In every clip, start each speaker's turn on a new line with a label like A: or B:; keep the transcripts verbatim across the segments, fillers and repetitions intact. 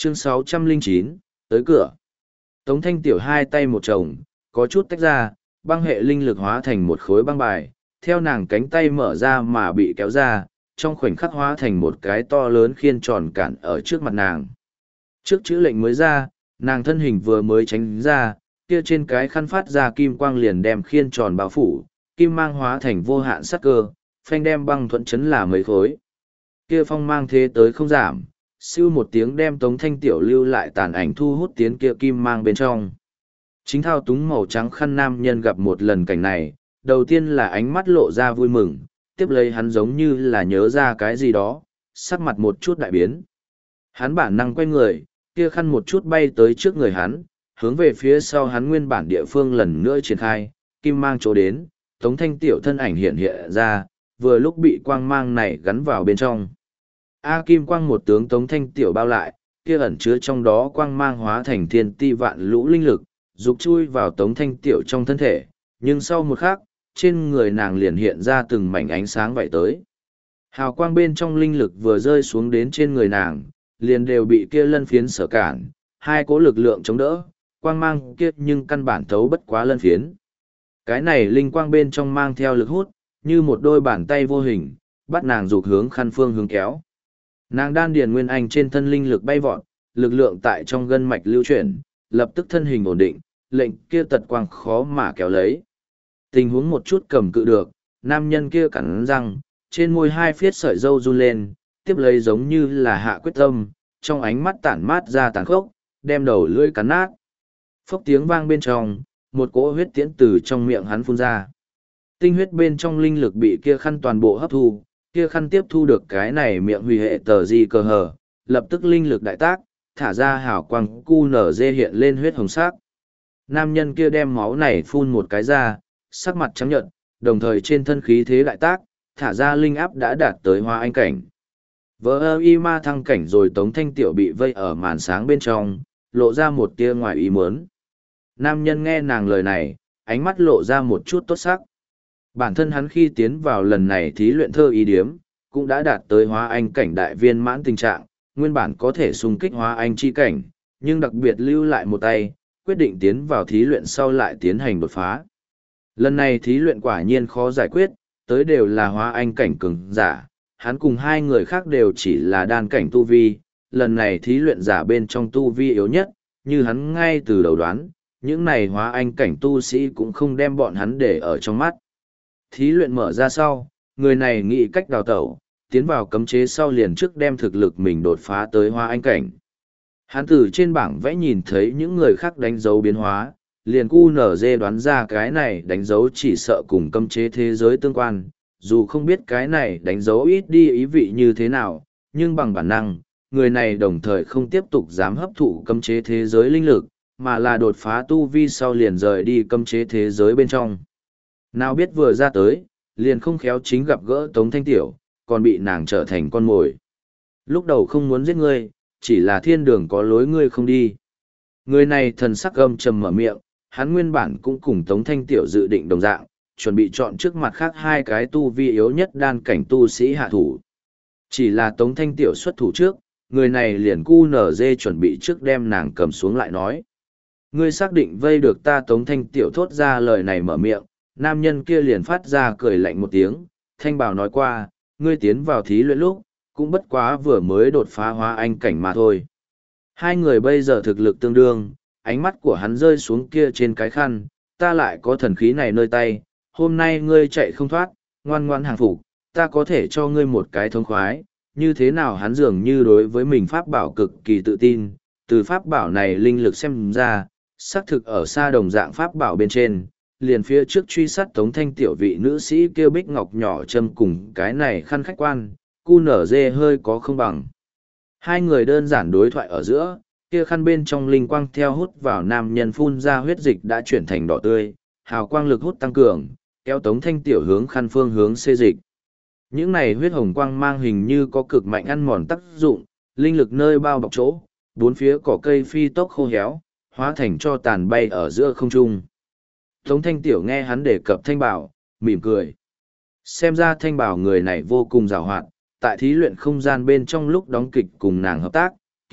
A: Chương sáu trăm lẻ chín, tới cửa. Tống Thanh Tiểu hai tay một chồng, có chút tách ra, băng hệ linh lực hóa thành một khối băng bài, theo nàng cánh tay mở ra mà bị kéo ra, trong khoảnh khắc hóa thành một cái to lớn khiên tròn cản ở trước mặt nàng. Trước chữ lệnh mới ra, nàng thân hình vừa mới tránh ra, kia trên cái khăn phát ra kim quang liền đem khiên tròn bao phủ, kim mang hóa thành vô hạn sắc cơ, phanh đem băng thuẫn chấn là mấy khối. Kia phong mang thế tới không giảm, siêu một tiếng đem Tống Thanh Tiểu lưu lại tàn ảnh thu hút tiến kia kim mang bên trong. Chính thao túng màu trắng khăn nam nhân gặp một lần cảnh này, đầu tiên là ánh mắt lộ ra vui mừng, tiếp lấy hắn giống như là nhớ ra cái gì đó, sắc mặt một chút đại biến. Hắn bản năng quay người, kia khăn một chút bay tới trước người hắn, hướng về phía sau hắn nguyên bản địa phương lần nữa triển khai, kim mang chỗ đến, Tống Thanh Tiểu thân ảnh hiện hiện ra, vừa lúc bị quang mang này gắn vào bên trong. A kim quang một tướng Tống Thanh Tiểu bao lại, kia ẩn chứa trong đó quang mang hóa thành thiên ti vạn lũ linh lực, dục chui vào Tống Thanh Tiểu trong thân thể, nhưng sau một khắc, trên người nàng liền hiện ra từng mảnh ánh sáng vậy tới. Hào quang bên trong linh lực vừa rơi xuống đến trên người nàng, liền đều bị kia lân phiến sở cản, hai cỗ lực lượng chống đỡ, quang mang kia nhưng căn bản thấu bất quá lân phiến. Cái này linh quang bên trong mang theo lực hút, như một đôi bàn tay vô hình, bắt nàng dục hướng khăn phương hướng kéo. Nàng đan điền nguyên anh trên thân linh lực bay vọt, lực lượng tại trong gân mạch lưu chuyển, lập tức thân hình ổn định, lệnh kia tật quang khó mà kéo lấy. Tình huống một chút cầm cự được, nam nhân kia cắn răng, trên môi hai phiết sợi râu run lên, tiếp lấy giống như là hạ quyết tâm, trong ánh mắt tản mát ra tàn khốc, đem đầu lưỡi cắn nát. Phốc tiếng vang bên trong, một cỗ huyết tiễn từ trong miệng hắn phun ra. Tinh huyết bên trong linh lực bị kia khăn toàn bộ hấp thu, kia khăn tiếp thu được cái này miệng hủy hệ tờ di cờ hờ, lập tức linh lực đại tác, thả ra hào quang cu nở dê hiện lên huyết hồng sắc. Nam nhân kia đem máu này phun một cái ra, sắc mặt trắng nhợt, đồng thời trên thân khí thế đại tác, thả ra linh áp đã đạt tới hoa anh cảnh. Vỡ ơ y ma thăng cảnh rồi Tống Thanh Tiểu bị vây ở màn sáng bên trong, lộ ra một tia ngoài ý muốn. Nam nhân nghe nàng lời này, ánh mắt lộ ra một chút tốt sắc. Bản thân hắn khi tiến vào lần này thí luyện thơ ý điếm, cũng đã đạt tới hóa anh cảnh đại viên mãn tình trạng, nguyên bản có thể xung kích hóa anh chi cảnh, nhưng đặc biệt lưu lại một tay, quyết định tiến vào thí luyện sau lại tiến hành đột phá. Lần này thí luyện quả nhiên khó giải quyết, tới đều là hóa anh cảnh cường giả, hắn cùng hai người khác đều chỉ là đan cảnh tu vi, lần này thí luyện giả bên trong tu vi yếu nhất, như hắn ngay từ đầu đoán, những này hóa anh cảnh tu sĩ cũng không đem bọn hắn để ở trong mắt. Thí luyện mở ra sau, người này nghĩ cách đào tẩu, tiến vào cấm chế sau liền trước đem thực lực mình đột phá tới hóa anh cảnh. Hắn từ trên bảng vẽ nhìn thấy những người khác đánh dấu biến hóa, liền cu nở dê đoán ra cái này đánh dấu chỉ sợ cùng cấm chế thế giới tương quan, dù không biết cái này đánh dấu ít đi ý vị như thế nào, nhưng bằng bản năng, người này đồng thời không tiếp tục dám hấp thụ cấm chế thế giới linh lực, mà là đột phá tu vi sau liền rời đi cấm chế thế giới bên trong. Nào biết vừa ra tới, liền không khéo chính gặp gỡ Tống Thanh Tiểu, còn bị nàng trở thành con mồi. Lúc đầu không muốn giết ngươi, chỉ là thiên đường có lối ngươi không đi. Người này thần sắc âm trầm mở miệng, hắn nguyên bản cũng cùng Tống Thanh Tiểu dự định đồng dạng, chuẩn bị chọn trước mặt khác hai cái tu vi yếu nhất đan cảnh tu sĩ hạ thủ. Chỉ là Tống Thanh Tiểu xuất thủ trước, người này liền cu nở dê chuẩn bị trước đem nàng cầm xuống lại nói. Ngươi xác định vây được ta. Tống Thanh Tiểu thốt ra lời này mở miệng, nam nhân kia liền phát ra cười lạnh một tiếng, thanh bảo nói qua, ngươi tiến vào thí luyện lúc, cũng bất quá vừa mới đột phá hóa anh cảnh mà thôi. Hai người bây giờ thực lực tương đương, ánh mắt của hắn rơi xuống kia trên cái khăn, ta lại có thần khí này nơi tay, hôm nay ngươi chạy không thoát, ngoan ngoan hàng phục, ta có thể cho ngươi một cái thông khoái, như thế nào hắn dường như đối với mình pháp bảo cực kỳ tự tin, từ pháp bảo này linh lực xem ra, xác thực ở xa đồng dạng pháp bảo bên trên, liền phía trước truy sát Tống Thanh Tiểu vị nữ sĩ kêu bích ngọc nhỏ châm cùng cái này khăn khách quan, cu nở dê hơi có không bằng. Hai người đơn giản đối thoại ở giữa, kia khăn bên trong linh quang theo hút vào nam nhân phun ra huyết dịch đã chuyển thành đỏ tươi, hào quang lực hút tăng cường, kéo Tống Thanh Tiểu hướng khăn phương hướng xê dịch. Những này huyết hồng quang mang hình như có cực mạnh ăn mòn tác dụng, linh lực nơi bao bọc chỗ, bốn phía cỏ cây phi tốc khô héo, hóa thành cho tàn bay ở giữa không trung. Tống Thanh Tiểu nghe hắn đề cập Thanh Bảo, mỉm cười. Xem ra Thanh Bảo người này vô cùng giàu hoạt, tại thí luyện không gian bên trong lúc đóng kịch cùng nàng hợp tác,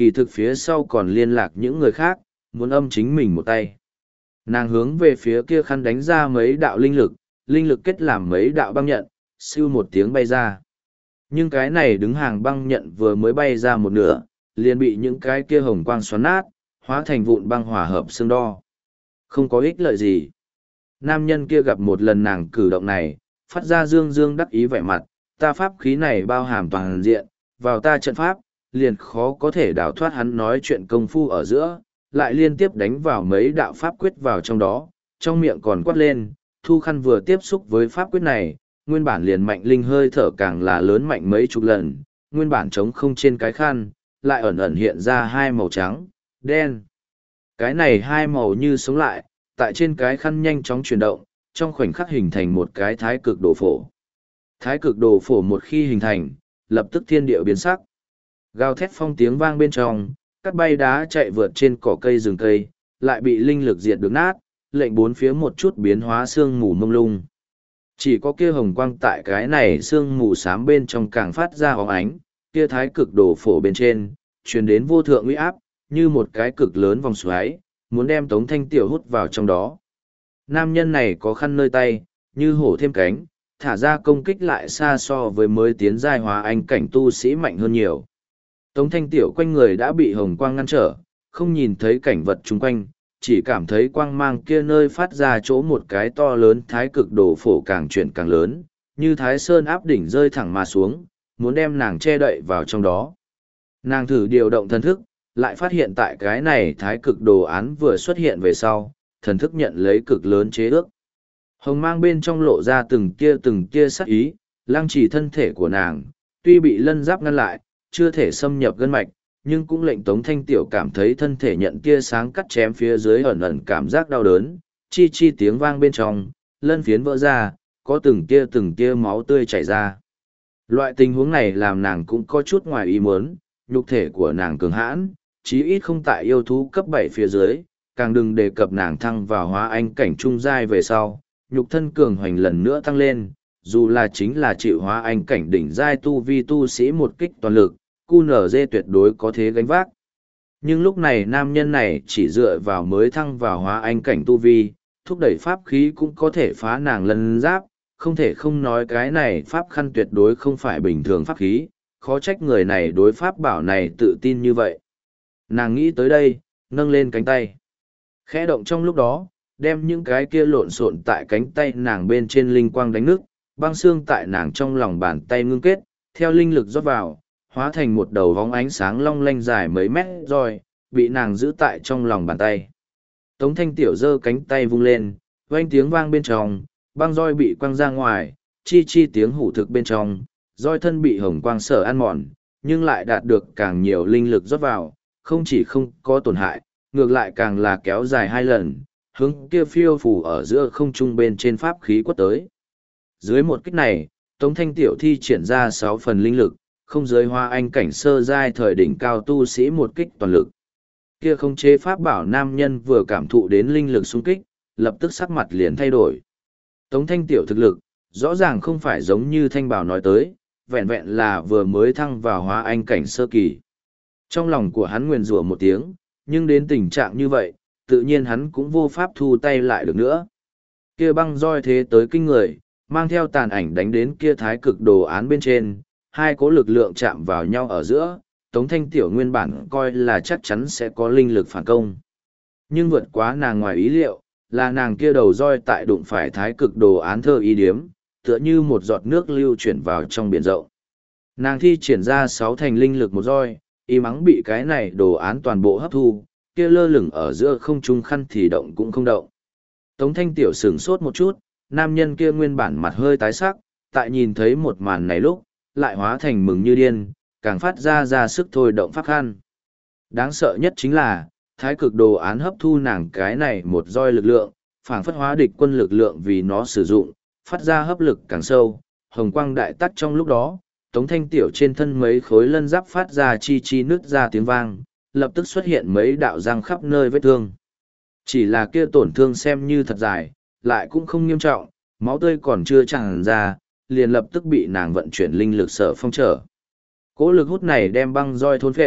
A: kỳ thực phía sau còn liên lạc những người khác, muốn âm chính mình một tay. Nàng hướng về phía kia khăn đánh ra mấy đạo linh lực, linh lực kết làm mấy đạo băng nhận, siêu một tiếng bay ra. Nhưng cái này đứng hàng băng nhận vừa mới bay ra một nửa, liền bị những cái kia hồng quang xoắn nát, hóa thành vụn băng hòa hợp xương đo. Không có ích lợi gì. Nam nhân kia gặp một lần nàng cử động này, phát ra dương dương đắc ý vẻ mặt, ta pháp khí này bao hàm toàn diện, vào ta trận pháp, liền khó có thể đào thoát. Hắn nói chuyện công phu ở giữa, lại liên tiếp đánh vào mấy đạo pháp quyết vào trong đó, trong miệng còn quát lên, thu khăn vừa tiếp xúc với pháp quyết này, nguyên bản liền mạnh linh hơi thở càng là lớn mạnh mấy chục lần, nguyên bản trống không trên cái khăn, lại ẩn ẩn hiện ra hai màu trắng, đen. Cái này hai màu như sống lại, tại trên cái khăn nhanh chóng chuyển động, trong khoảnh khắc hình thành một cái thái cực đồ phổ. Thái cực đồ phổ một khi hình thành, lập tức thiên địa biến sắc. Gào thét phong tiếng vang bên trong, cắt bay đá chạy vượt trên cỏ cây rừng cây, lại bị linh lực diệt được nát, lệnh bốn phía một chút biến hóa sương mù mông lung. Chỉ có kia hồng quang tại cái này sương mù xám bên trong càng phát ra óng ánh, kia thái cực đồ phổ bên trên, truyền đến vô thượng uy áp, như một cái cực lớn vòng xoáy, muốn đem Tống Thanh Tiểu hút vào trong đó. Nam nhân này có khăn nơi tay, như hổ thêm cánh, thả ra công kích lại xa so với mới tiến giai hóa anh cảnh tu sĩ mạnh hơn nhiều. Tống Thanh Tiểu quanh người đã bị hồng quang ngăn trở, không nhìn thấy cảnh vật chung quanh, chỉ cảm thấy quang mang kia nơi phát ra chỗ một cái to lớn thái cực đồ phổ càng chuyển càng lớn, như thái sơn áp đỉnh rơi thẳng mà xuống, muốn đem nàng che đậy vào trong đó. Nàng thử điều động thần thức, lại phát hiện tại cái này thái cực đồ án vừa xuất hiện về sau, thần thức nhận lấy cực lớn chế ước. Hồng mang bên trong lộ ra từng tia từng tia sắc ý, lăng trì thân thể của nàng, tuy bị lân giáp ngăn lại, chưa thể xâm nhập gân mạch, nhưng cũng lệnh Tống Thanh Tiểu cảm thấy thân thể nhận tia sáng cắt chém phía dưới ẩn ẩn cảm giác đau đớn, chi chi tiếng vang bên trong, lân phiến vỡ ra, có từng tia từng tia máu tươi chảy ra. Loại tình huống này làm nàng cũng có chút ngoài ý muốn, nhục thể của nàng cường hãn, chí ít không tại yêu thú cấp bảy phía dưới, càng đừng đề cập nàng thăng vào hóa anh cảnh trung giai về sau, nhục thân cường hoành lần nữa tăng lên, dù là chính là chịu hóa anh cảnh đỉnh giai tu vi tu sĩ một kích toàn lực, cu nở dê tuyệt đối có thế gánh vác. Nhưng lúc này nam nhân này chỉ dựa vào mới thăng vào hóa anh cảnh tu vi, thúc đẩy pháp khí cũng có thể phá nàng lân giáp, không thể không nói cái này pháp khăn tuyệt đối không phải bình thường pháp khí, khó trách người này đối pháp bảo này tự tin như vậy. Nàng nghĩ tới đây, nâng lên cánh tay. Khẽ động trong lúc đó, đem những cái kia lộn xộn tại cánh tay nàng bên trên linh quang đánh nước, băng xương tại nàng trong lòng bàn tay ngưng kết, theo linh lực rót vào, hóa thành một đầu vóng ánh sáng long lanh dài mấy mét rồi, bị nàng giữ tại trong lòng bàn tay. Tống Thanh Tiểu giơ cánh tay vung lên, vang tiếng vang bên trong, băng roi bị quăng ra ngoài, chi chi tiếng hủ thực bên trong, roi thân bị hồng quang sở ăn mòn, nhưng lại đạt được càng nhiều linh lực rót vào, không chỉ không có tổn hại, ngược lại càng là kéo dài hai lần, hướng kia phiêu phù ở giữa không trung bên trên pháp khí quất tới. Dưới một kích này, Tống Thanh Tiểu thi triển ra sáu phần linh lực, không giới hoa anh cảnh sơ giai thời đỉnh cao tu sĩ một kích toàn lực. Kia không chế pháp bảo nam nhân vừa cảm thụ đến linh lực xung kích, lập tức sắc mặt liền thay đổi. Tống Thanh Tiểu thực lực, rõ ràng không phải giống như Thanh Bảo nói tới, vẹn vẹn là vừa mới thăng vào hóa anh cảnh sơ kỳ. Trong lòng của hắn nguyền rủa một tiếng, nhưng đến tình trạng như vậy, tự nhiên hắn cũng vô pháp thu tay lại được nữa. Kia băng roi thế tới kinh người, mang theo tàn ảnh đánh đến kia thái cực đồ án bên trên, hai cỗ lực lượng chạm vào nhau ở giữa, Tống Thanh Tiểu nguyên bản coi là chắc chắn sẽ có linh lực phản công. Nhưng vượt quá nàng ngoài ý liệu, là nàng kia đầu roi tại đụng phải thái cực đồ án thơ ý điếm, tựa như một giọt nước lưu chuyển vào trong biển rộng. Nàng thi triển ra sáu thành linh lực một roi, y mắng bị cái này đồ án toàn bộ hấp thu, kia lơ lửng ở giữa không trung khăn thì động cũng không động. Tống Thanh Tiểu sửng sốt một chút, nam nhân kia nguyên bản mặt hơi tái sắc, tại nhìn thấy một màn này lúc, lại hóa thành mừng như điên, càng phát ra ra sức thôi động pháp khăn. Đáng sợ nhất chính là, thái cực đồ án hấp thu nàng cái này một roi lực lượng, phảng phất hóa địch quân lực lượng vì nó sử dụng, phát ra hấp lực càng sâu, hồng quang đại tắt trong lúc đó, Tống Thanh Tiểu trên thân mấy khối lân giáp phát ra chi chi nứt ra tiếng vang, lập tức xuất hiện mấy đạo răng khắp nơi vết thương. Chỉ là kia tổn thương xem như thật dài, lại cũng không nghiêm trọng, máu tươi còn chưa tràn ra, liền lập tức bị nàng vận chuyển linh lực sở phong trở. Cỗ lực hút này đem băng roi thôn phệ,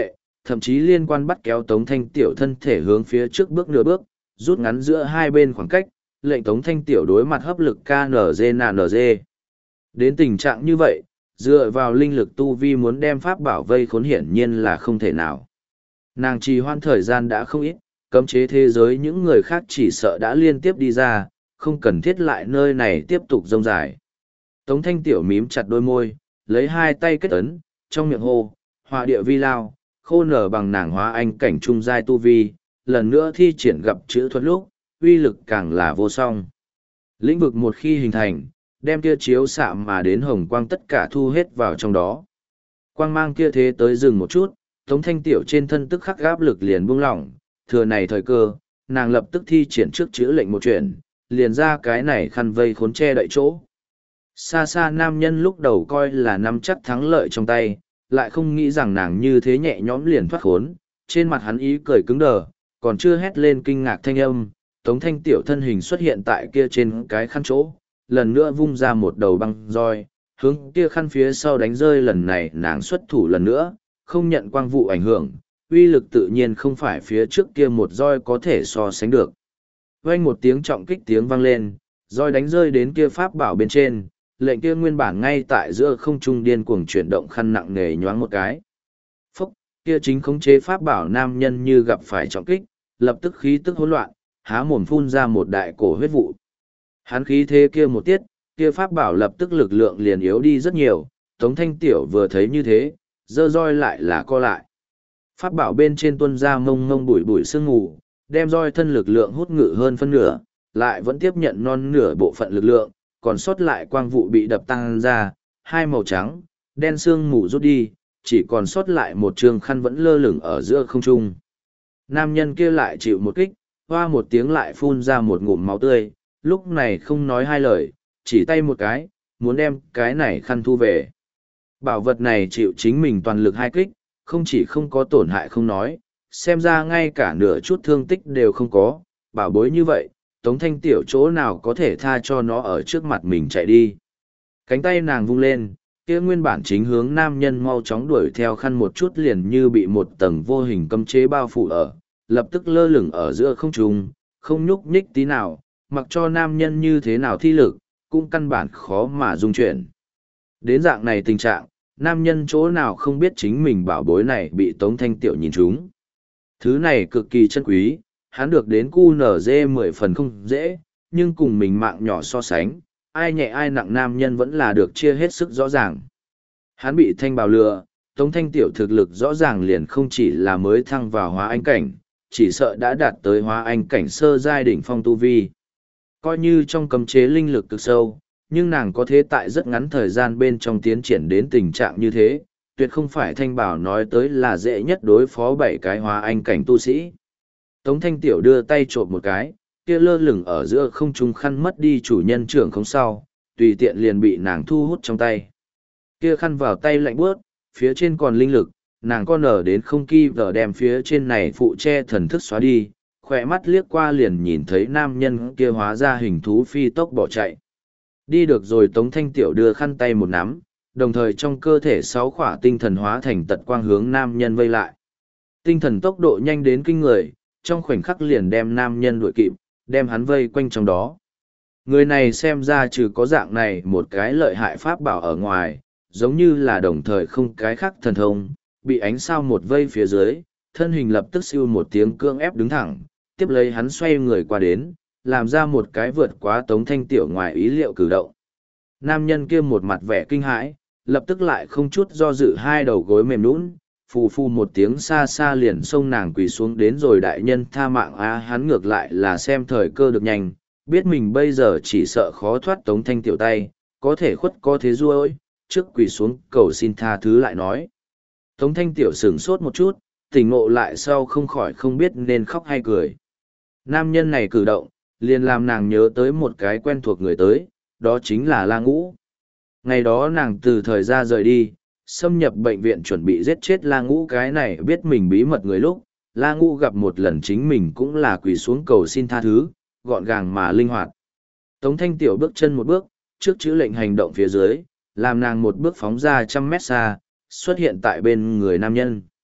A: thậm chí liên quan bắt kéo Tống Thanh Tiểu thân thể hướng phía trước bước nửa bước, rút ngắn giữa hai bên khoảng cách, lệnh Tống Thanh Tiểu đối mặt hấp lực ca en giê en giê. Đến tình trạng như vậy, dựa vào linh lực tu vi muốn đem pháp bảo vây khốn hiển nhiên là không thể nào. Nàng trì hoãn thời gian đã không ít, cấm chế thế giới những người khác chỉ sợ đã liên tiếp đi ra, không cần thiết lại nơi này tiếp tục rông dài. Tống Thanh Tiểu mím chặt đôi môi, lấy hai tay kết ấn, trong miệng hô, hỏa địa vi lao, khô nở bằng nàng hóa anh cảnh trung giai tu vi, lần nữa thi triển gặp chữ thuật lúc, uy lực càng là vô song. Lĩnh vực một khi hình thành, đem kia chiếu xạ mà đến hồng quang tất cả thu hết vào trong đó. Quang mang kia thế tới dừng một chút, Tống Thanh Tiểu trên thân tức khắc áp lực liền buông lỏng, thừa này thời cơ, nàng lập tức thi triển trước chữ lệnh một chuyện, liền ra cái này khăn vây khốn che đậy chỗ. Xa xa nam nhân lúc đầu coi là nắm chắc thắng lợi trong tay, lại không nghĩ rằng nàng như thế nhẹ nhõm liền thoát khốn, trên mặt hắn ý cười cứng đờ, còn chưa hét lên kinh ngạc thanh âm, Tống Thanh Tiểu thân hình xuất hiện tại kia trên cái khăn chỗ, lần nữa vung ra một đầu băng roi, hướng kia khăn phía sau đánh rơi. Lần này nàng xuất thủ lần nữa, không nhận quang vụ ảnh hưởng, uy lực tự nhiên không phải phía trước kia một roi có thể so sánh được. Vang một tiếng trọng kích tiếng vang lên, roi đánh rơi đến kia pháp bảo bên trên, lệnh kia nguyên bản ngay tại giữa không trung điên cuồng chuyển động khăn nặng nề nhoáng một cái. Phúc, kia chính khống chế pháp bảo nam nhân như gặp phải trọng kích, lập tức khí tức hỗn loạn, há mồm phun ra một đại cổ huyết vụ. Hắn khí thế kia một tiết, kia pháp bảo lập tức lực lượng liền yếu đi rất nhiều, Tống Thanh Tiểu vừa thấy như thế, dơ roi lại là co lại. Pháp bảo bên trên tuôn ra mông mông bụi bụi sương mù, đem roi thân lực lượng hút ngự hơn phân nửa, lại vẫn tiếp nhận non nửa bộ phận lực lượng, còn sót lại quang vụ bị đập tăng ra, hai màu trắng, đen sương mù rút đi, chỉ còn sót lại một trường khăn vẫn lơ lửng ở giữa không trung. Nam nhân kia lại chịu một kích, hoa một tiếng lại phun ra một ngụm máu tươi, lúc này không nói hai lời, chỉ tay một cái, muốn đem cái này khăn thu về. Bảo vật này chịu chính mình toàn lực hai kích, không chỉ không có tổn hại không nói, xem ra ngay cả nửa chút thương tích đều không có, bảo bối như vậy, Tống Thanh Tiểu chỗ nào có thể tha cho nó ở trước mặt mình chạy đi. Cánh tay nàng vung lên, kia nguyên bản chính hướng nam nhân mau chóng đuổi theo khăn một chút liền như bị một tầng vô hình cấm chế bao phủ ở, lập tức lơ lửng ở giữa không trung, không nhúc nhích tí nào, mặc cho nam nhân như thế nào thi lực, cũng căn bản khó mà dung chuyển. Đến dạng này tình trạng, nam nhân chỗ nào không biết chính mình bảo bối này bị Tống Thanh Tiểu nhìn trúng. Thứ này cực kỳ chân quý, hắn được đến cu nở dê mười phần không dễ, nhưng cùng mình mạng nhỏ so sánh, ai nhẹ ai nặng nam nhân vẫn là được chia hết sức rõ ràng. Hắn bị thanh bào lừa, Tống Thanh Tiểu thực lực rõ ràng liền không chỉ là mới thăng vào hóa anh cảnh, chỉ sợ đã đạt tới hóa anh cảnh sơ giai đỉnh phong tu vi. Coi như trong cấm chế linh lực cực sâu, nhưng nàng có thế tại rất ngắn thời gian bên trong tiến triển đến tình trạng như thế, tuyệt không phải thanh bảo nói tới là dễ nhất đối phó bảy cái hóa anh cảnh tu sĩ. Tống Thanh Tiểu đưa tay trộm một cái, kia lơ lửng ở giữa không trung khăn mất đi chủ nhân trưởng không sau, tùy tiện liền bị nàng thu hút trong tay. Kia khăn vào tay lạnh buốt, phía trên còn linh lực, nàng con nở đến không kỳ vờ đem phía trên này phụ che thần thức xóa đi, khỏe mắt liếc qua liền nhìn thấy nam nhân kia hóa ra hình thú phi tốc bỏ chạy. Đi được rồi Tống Thanh Tiểu đưa khăn tay một nắm, đồng thời trong cơ thể sáu khỏa tinh thần hóa thành tật quang hướng nam nhân vây lại. Tinh thần tốc độ nhanh đến kinh người, trong khoảnh khắc liền đem nam nhân đuổi kịp, đem hắn vây quanh trong đó. Người này xem ra trừ có dạng này một cái lợi hại pháp bảo ở ngoài, giống như là đồng thời không cái khác thần thông, bị ánh sao một vây phía dưới, thân hình lập tức siêu một tiếng cương ép đứng thẳng, tiếp lấy hắn xoay người qua đến, làm ra một cái vượt quá Tống Thanh Tiểu ngoài ý liệu cử động. Nam nhân kia một mặt vẻ kinh hãi, lập tức lại không chút do dự hai đầu gối mềm nhũn, phù phù một tiếng xa xa liền xông nàng quỳ xuống đến rồi đại nhân tha mạng a hắn ngược lại là xem thời cơ được nhanh, biết mình bây giờ chỉ sợ khó thoát Tống Thanh Tiểu tay, có thể khuất có thế ruôi, trước quỳ xuống cầu xin tha thứ lại nói. Tống Thanh Tiểu sửng sốt một chút, tỉnh ngộ lại sau không khỏi không biết nên khóc hay cười. Nam nhân này cử động, liền làm nàng nhớ tới một cái quen thuộc người tới, đó chính là La Ngũ. Ngày đó nàng từ thời ra rời đi, xâm nhập bệnh viện chuẩn bị giết chết La Ngũ cái này biết mình bí mật người lúc, La Ngũ gặp một lần chính mình cũng là quỳ xuống cầu xin tha thứ, gọn gàng mà linh hoạt. Tống Thanh Tiểu bước chân một bước, trước chữ lệnh hành động phía dưới, làm nàng một bước phóng ra trăm mét xa, xuất hiện tại bên người nam nhân.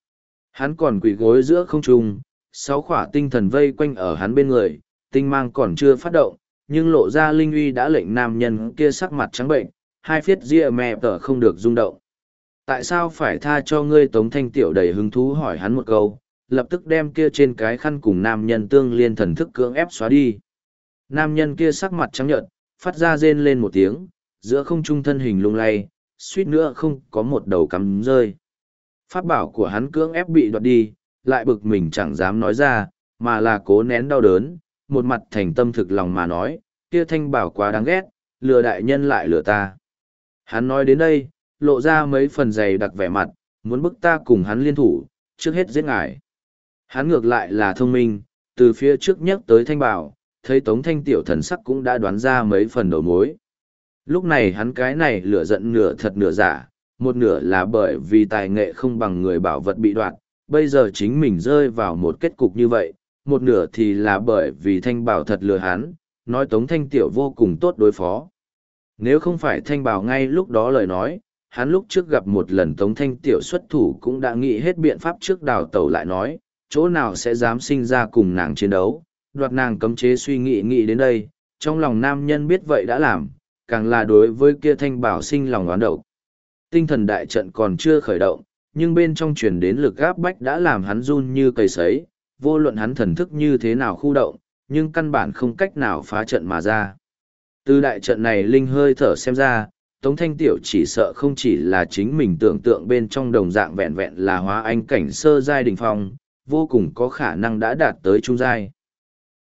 A: Hắn còn quỳ gối giữa không trung, sáu khỏa tinh thần vây quanh ở hắn bên người, tinh mang còn chưa phát động, nhưng lộ ra linh uy đã lệnh nam nhân kia sắc mặt trắng bệnh, hai phiết ria mẹ tở không được rung động. Tại sao phải tha cho ngươi? Tống Thanh Tiểu đầy hứng thú hỏi hắn một câu, lập tức đem kia trên cái khăn cùng nam nhân tương liên thần thức cưỡng ép xóa đi. Nam nhân kia sắc mặt trắng nhợt, phát ra rên lên một tiếng, giữa không trung thân hình lung lay, suýt nữa không có một đầu cắm rơi. Pháp bảo của hắn cưỡng ép bị đoạt đi, lại bực mình chẳng dám nói ra, mà là cố nén đau đớn, một mặt thành tâm thực lòng mà nói, kia thanh bảo quá đáng ghét, lừa đại nhân lại lừa ta. Hắn nói đến đây, lộ ra mấy phần dày đặc vẻ mặt, muốn bức ta cùng hắn liên thủ, trước hết giết ngài. Hắn ngược lại là thông minh, từ phía trước nhắc tới thanh bảo, thấy Tống Thanh Tiểu thần sắc cũng đã đoán ra mấy phần đầu mối. Lúc này hắn cái này lửa giận nửa thật nửa giả, một nửa là bởi vì tài nghệ không bằng người bảo vật bị đoạt, bây giờ chính mình rơi vào một kết cục như vậy, một nửa thì là bởi vì thanh bảo thật lừa hắn, nói Tống Thanh Tiểu vô cùng tốt đối phó. Nếu không phải thanh bảo ngay lúc đó lời nói, hắn lúc trước gặp một lần Tống Thanh Tiểu xuất thủ cũng đã nghĩ hết biện pháp trước đào tẩu lại nói, chỗ nào sẽ dám sinh ra cùng nàng chiến đấu, đoạt nàng cấm chế. Suy nghĩ nghĩ đến đây, trong lòng nam nhân biết vậy đã làm, càng là đối với kia thanh bảo sinh lòng oán độc. Tinh thần đại trận còn chưa khởi động, nhưng bên trong truyền đến lực áp bách đã làm hắn run như cầy sấy, vô luận hắn thần thức như thế nào khu động, nhưng căn bản không cách nào phá trận mà ra. Từ đại trận này linh hơi thở xem ra, Tống Thanh Tiểu chỉ sợ không chỉ là chính mình tưởng tượng bên trong đồng dạng vẹn vẹn là hóa anh cảnh sơ giai đỉnh phong, vô cùng có khả năng đã đạt tới trung giai.